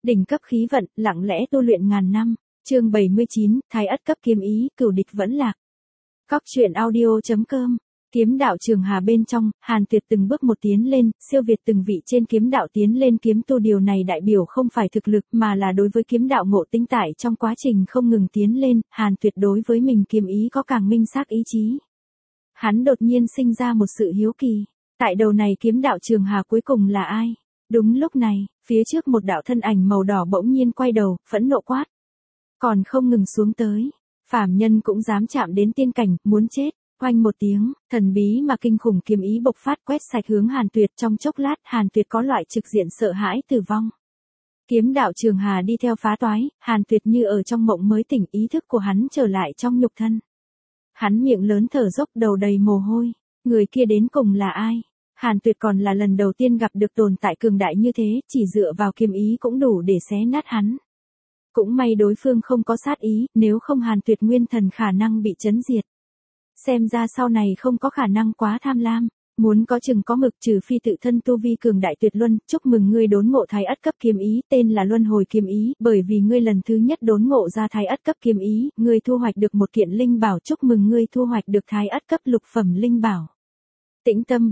Đỉnh cấp khí vận, lặng lẽ tu luyện ngàn năm. Chương 79, Thái Ất cấp kiếm ý, cửu địch vẫn lạc. Cóc truyện audio.com. Kiếm đạo Trường Hà bên trong, Hàn Tuyệt từng bước một tiến lên, siêu việt từng vị trên kiếm đạo tiến lên kiếm tu, điều này đại biểu không phải thực lực mà là đối với kiếm đạo ngộ tính tại trong quá trình không ngừng tiến lên, Hàn Tuyệt đối với mình kiếm ý có càng minh xác ý chí. Hắn đột nhiên sinh ra một sự hiếu kỳ, tại đầu này kiếm đạo Trường Hà cuối cùng là ai? Đúng lúc này, phía trước một đạo thân ảnh màu đỏ bỗng nhiên quay đầu, phẫn nộ quát. Còn không ngừng xuống tới, phàm nhân cũng dám chạm đến tiên cảnh, muốn chết. Oanh một tiếng, thần bí mà kinh khủng kiếm ý bộc phát quét sạch hướng Hàn Tuyệt, trong chốc lát Hàn Tuyệt có loại trực diện sợ hãi tử vong. Kiếm đạo Trường Hà đi theo phá toái, Hàn Tuyệt như ở trong mộng mới tỉnh, ý thức của hắn trở lại trong nhục thân. Hắn miệng lớn thở dốc, đầu đầy mồ hôi, người kia đến cùng là ai? Hàn Tuyệt còn là lần đầu tiên gặp được tồn tại cường đại như thế, chỉ dựa vào kiếm ý cũng đủ để xé nát hắn. Cũng may đối phương không có sát ý, nếu không Hàn Tuyệt nguyên thần khả năng bị chấn diệt. Xem ra sau này không có khả năng quá tham lam, muốn có chừng có mực, trừ phi tự thân tu vi cường đại tuyệt luân. Chúc mừng ngươi đốn ngộ Thái Ất cấp kiếm ý, tên là Luân Hồi kiếm ý, bởi vì ngươi lần thứ nhất đốn ngộ ra Thái Ất cấp kiếm ý, ngươi thu hoạch được một kiện linh bảo. Chúc mừng ngươi thu hoạch được Thái Ất cấp lục phẩm linh bảo. Tĩnh tâm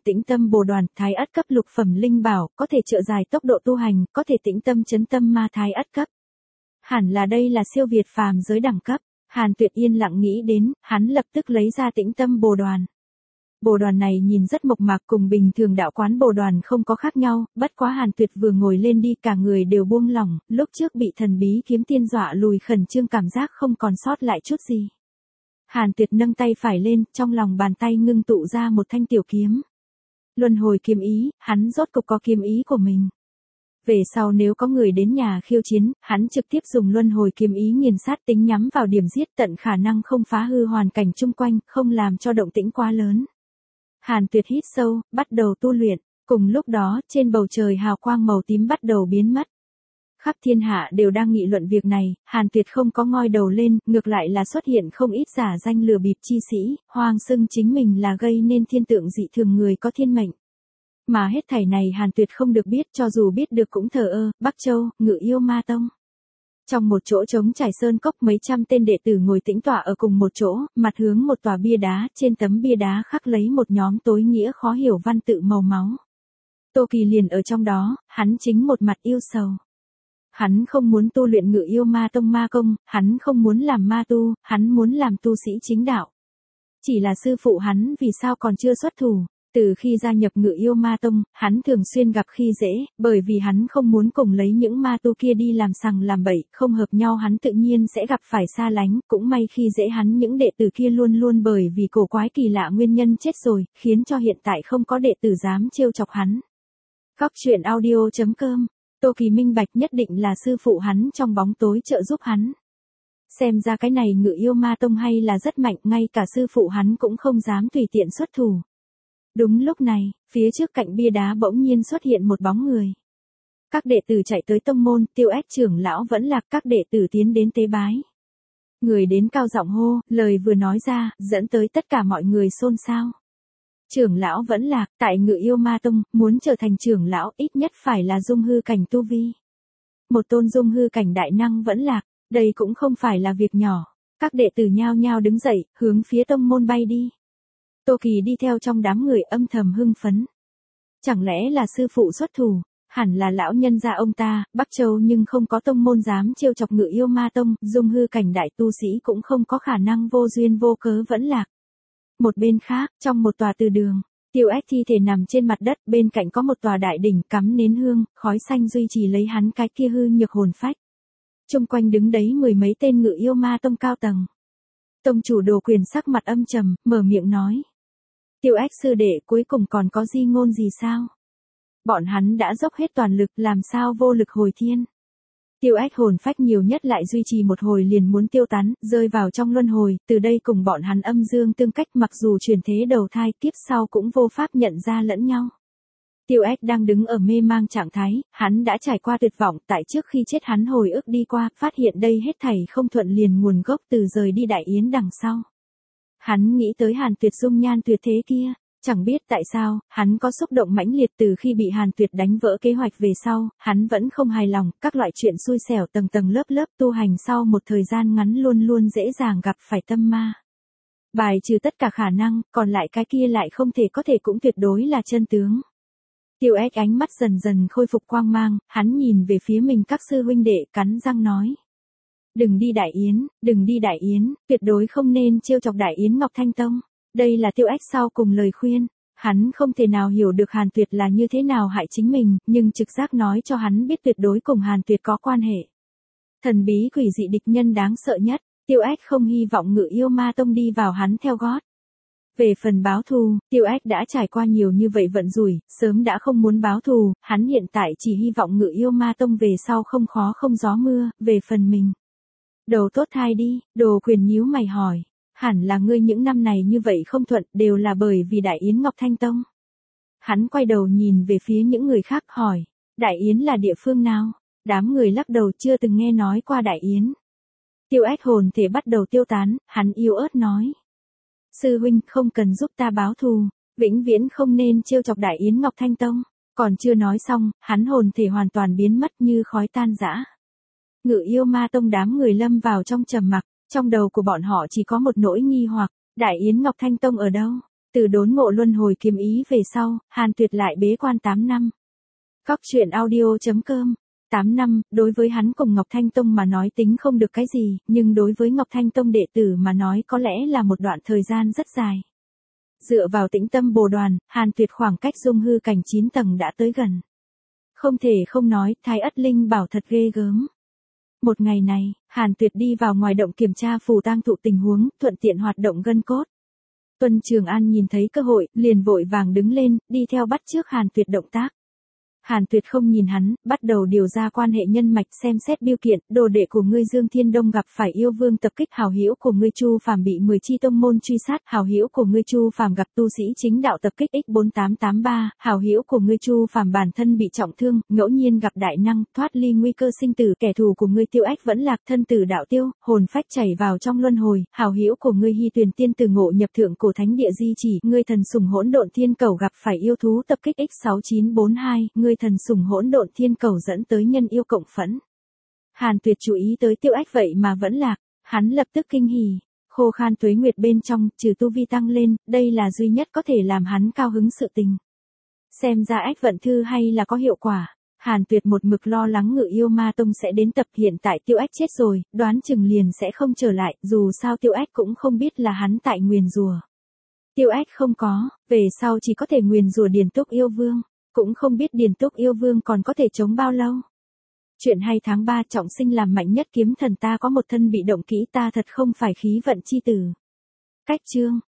bồ đoàn, Thái Ất cấp lục phẩm linh bảo, có thể trợ dài tốc độ tu hành, có thể tĩnh tâm chấn tâm ma. Thái Ất cấp. Hẳn là đây là siêu việt phàm giới đẳng cấp. Hàn Tuyệt yên lặng nghĩ đến, hắn lập tức lấy ra tĩnh tâm bồ đoàn. Bồ đoàn này nhìn rất mộc mạc, cùng bình thường đạo quán bồ đoàn không có khác nhau, bất quá Hàn Tuyệt vừa ngồi lên đi cả người đều buông lỏng, lúc trước bị thần bí kiếm tiên dọa lùi khẩn trương cảm giác không còn sót lại chút gì. Hàn Tuyệt nâng tay phải lên, trong lòng bàn tay ngưng tụ ra một thanh tiểu kiếm. Luân hồi kiếm ý, hắn rốt cục có kiếm ý của mình. Về sau nếu có người đến nhà khiêu chiến, hắn trực tiếp dùng luân hồi kiếm ý nghiền sát tính nhắm vào điểm giết, tận khả năng không phá hư hoàn cảnh chung quanh, không làm cho động tĩnh quá lớn. Hàn Tuyệt hít sâu, bắt đầu tu luyện. Cùng lúc đó, trên bầu trời hào quang màu tím bắt đầu biến mất. Khắp thiên hạ đều đang nghị luận việc này, Hàn Tuyệt không có ngoi đầu lên, ngược lại là xuất hiện không ít giả danh lừa bịp chi sĩ, hoang xưng chính mình là gây nên thiên tượng dị thường người có thiên mệnh. Mà hết thảy này Hàn Tuyệt không được biết, cho dù biết được cũng thờ ơ. Bắc Châu, Ngự Yêu Ma Tông. Trong một chỗ trống trải sơn cốc, mấy trăm tên đệ tử ngồi tĩnh tọa ở cùng một chỗ, mặt hướng một tòa bia đá, trên tấm bia đá khắc lấy một nhóm tối nghĩa khó hiểu văn tự màu máu. Tô Kỳ liền ở trong đó, hắn chính một mặt yêu sầu. Hắn không muốn tu luyện Ngự Yêu Ma Tông ma công, hắn không muốn làm ma tu, hắn muốn làm tu sĩ chính đạo. Chỉ là sư phụ hắn vì sao còn chưa xuất thủ? Từ khi gia nhập Ngự Yêu Ma Tông, hắn thường xuyên gặp khi dễ, bởi vì hắn không muốn cùng lấy những ma tu kia đi làm sằng làm bậy, không hợp nhau hắn tự nhiên sẽ gặp phải xa lánh, cũng may khi dễ hắn những đệ tử kia luôn luôn bởi vì cổ quái kỳ lạ nguyên nhân chết rồi, khiến cho hiện tại không có đệ tử dám trêu chọc hắn. Cóc truyện audio.com. Tô Kỳ minh bạch nhất định là sư phụ hắn trong bóng tối trợ giúp hắn. Xem ra cái này Ngự Yêu Ma Tông hay là rất mạnh, ngay cả sư phụ hắn cũng không dám tùy tiện xuất thủ. Đúng lúc này, phía trước cạnh bia đá bỗng nhiên xuất hiện một bóng người. Các đệ tử chạy tới tông môn, Tiêu Ách trưởng lão vẫn lạc, các đệ tử tiến đến tế bái. Người đến cao giọng hô, lời vừa nói ra, dẫn tới tất cả mọi người xôn xao. Trưởng lão vẫn lạc, tại Ngự Yêu Ma Tông, muốn trở thành trưởng lão ít nhất phải là dung hư cảnh tu vi. Một tôn dung hư cảnh đại năng vẫn lạc, đây cũng không phải là việc nhỏ. Các đệ tử nhao nhao đứng dậy, hướng phía tông môn bay đi. Tô Kỳ đi theo trong đám người âm thầm hưng phấn. Chẳng lẽ là sư phụ xuất thủ? Hẳn là lão nhân gia ông ta, Bắc Châu nhưng không có tông môn dám trêu chọc Ngự Yêu Ma Tông, dung hư cảnh đại tu sĩ cũng không có khả năng vô duyên vô cớ vẫn lạc. Một bên khác, trong một tòa từ đường, Tiêu Ách thi thể nằm trên mặt đất, bên cạnh có một tòa đại đỉnh cắm nến hương, khói xanh duy trì lấy hắn cái kia hư nhược hồn phách. Chung quanh đứng đấy mười mấy tên Ngự Yêu Ma Tông cao tầng. Tông chủ Đồ Quyền sắc mặt âm trầm, mở miệng nói. Tiêu Ách sư đệ, cuối cùng còn có di ngôn gì sao? Bọn hắn đã dốc hết toàn lực, làm sao vô lực hồi thiên? Tiêu Ách hồn phách nhiều nhất lại duy trì một hồi liền muốn tiêu tán, rơi vào trong luân hồi, từ đây cùng bọn hắn âm dương tương cách, mặc dù chuyển thế đầu thai, kiếp sau cũng vô pháp nhận ra lẫn nhau. Tiêu Ách đang đứng ở mê mang trạng thái, hắn đã trải qua tuyệt vọng, tại trước khi chết hắn hồi ức đi qua, phát hiện đây hết thảy không thuận liền nguồn gốc từ rời đi Đại Yến đằng sau. Hắn nghĩ tới Hàn Tuyệt dung nhan tuyệt thế kia, Chẳng biết tại sao, hắn có xúc động mãnh liệt từ khi bị Hàn Tuyệt đánh vỡ kế hoạch về sau, hắn vẫn không hài lòng, các loại chuyện xui xẻo tầng tầng lớp lớp tu hành sau một thời gian ngắn luôn luôn dễ dàng gặp phải tâm ma. Bài trừ tất cả khả năng, còn lại cái kia lại không thể có thể cũng tuyệt đối là chân tướng. Tiêu Ếch ánh mắt dần dần khôi phục quang mang, hắn nhìn về phía mình các sư huynh đệ cắn răng nói. Đừng đi Đại Yến, tuyệt đối không nên trêu chọc Đại Yến Ngọc Thanh Tông. Đây là Tiêu Ếch sau cùng lời khuyên. Hắn không thể nào hiểu được Hàn Tuyệt là như thế nào hại chính mình, nhưng trực giác nói cho hắn biết tuyệt đối cùng Hàn Tuyệt có quan hệ. Thần bí quỷ dị địch nhân đáng sợ nhất, Tiêu Ếch không hy vọng Ngự Yêu Ma Tông đi vào hắn theo gót. Về phần báo thù, Tiêu Ếch đã trải qua nhiều như vậy vận rủi, sớm đã không muốn báo thù, hắn hiện tại chỉ hy vọng Ngự Yêu Ma Tông về sau không khó không gió mưa, về phần mình. Đầu tốt thai đi, Đồ Quyền nhíu mày hỏi. Hẳn là ngươi những năm này như vậy không thuận đều là bởi vì Đại Yến Ngọc Thanh Tông. Hắn quay đầu nhìn về phía những người khác hỏi. Đại Yến là địa phương nào? Đám người lắc đầu chưa từng nghe nói qua Đại Yến. Tiêu Ếch hồn thể bắt đầu tiêu tán, hắn yếu ớt nói. Sư huynh không cần giúp ta báo thù, vĩnh viễn không nên trêu chọc Đại Yến Ngọc Thanh Tông. Còn chưa nói xong, hắn hồn thể hoàn toàn biến mất như khói tan rã. Ngự Yêu Ma Tông đám người lâm vào trong trầm mặc, trong đầu của bọn họ chỉ có một nỗi nghi hoặc, Đại Yến Ngọc Thanh Tông ở đâu? Từ đốn ngộ luân hồi kiếm ý về sau, Hàn Tuyệt lại bế quan 8 năm. Cóc truyện audio.com 8 năm, đối với hắn cùng Ngọc Thanh Tông mà nói tính không được cái gì, nhưng đối với Ngọc Thanh Tông đệ tử mà nói có lẽ là một đoạn thời gian rất dài. Dựa vào tĩnh tâm bồ đoàn, Hàn Tuyệt khoảng cách dung hư cảnh 9 tầng đã tới gần. Không thể không nói, Thái Ất Linh bảo thật ghê gớm. Một ngày này, Hàn Tuyệt đi vào ngoài động kiểm tra phù tang thụ tình huống, thuận tiện hoạt động gân cốt. Tuân Trường An nhìn thấy cơ hội, liền vội vàng đứng lên, đi theo bắt chước Hàn Tuyệt động tác. Hàn Tuyệt không nhìn hắn, bắt đầu điều ra quan hệ nhân mạch xem xét biêu kiện, đồ đệ của ngươi Dương Thiên Đông gặp phải yêu vương tập kích, hảo hữu của ngươi Chu Phàm bị 10 chi tông môn truy sát, hảo hữu của ngươi Chu Phàm gặp tu sĩ chính đạo tập kích X4883, hảo hữu của ngươi Chu Phàm bản thân bị trọng thương, ngẫu nhiên gặp đại năng, thoát ly nguy cơ sinh tử, kẻ thù của ngươi Tiêu Ếch vẫn lạc, thân tử đạo tiêu, hồn phách chảy vào trong luân hồi, hảo hữu của ngươi Hy Tuyền Tiên tử ngộ nhập thượng cổ thánh địa di chỉ, ngươi thần sủng hỗn độn thiên cầu gặp phải yêu thú tập kích X6942, ngươi thần sủng hỗn độn thiên cầu dẫn tới nhân yêu cộng phẫn. Hàn Tuyệt chú ý tới Tiêu Ếch vậy mà vẫn lạc, hắn lập tức kinh hỉ, khô khan tuế nguyệt bên trong, trừ tu vi tăng lên, đây là duy nhất có thể làm hắn cao hứng sự tình. Xem ra Ếch vận thư hay là có hiệu quả. Hàn Tuyệt một mực lo lắng Ngự Yêu Ma Tông sẽ đến tập, hiện tại Tiêu Ếch chết rồi, đoán chừng liền sẽ không trở lại, dù sao Tiêu Ếch cũng không biết là hắn tại nguyền rủa. Tiêu Ếch không có, về sau chỉ có thể nguyền rủa Điền Túc Yêu Vương. Cũng không biết Điền Túc Yêu Vương còn có thể chống bao lâu. Chuyện hay tháng 3 trọng sinh làm mạnh nhất kiếm thần, ta có một thân bị động kỹ, ta thật không phải khí vận chi tử. Cách chương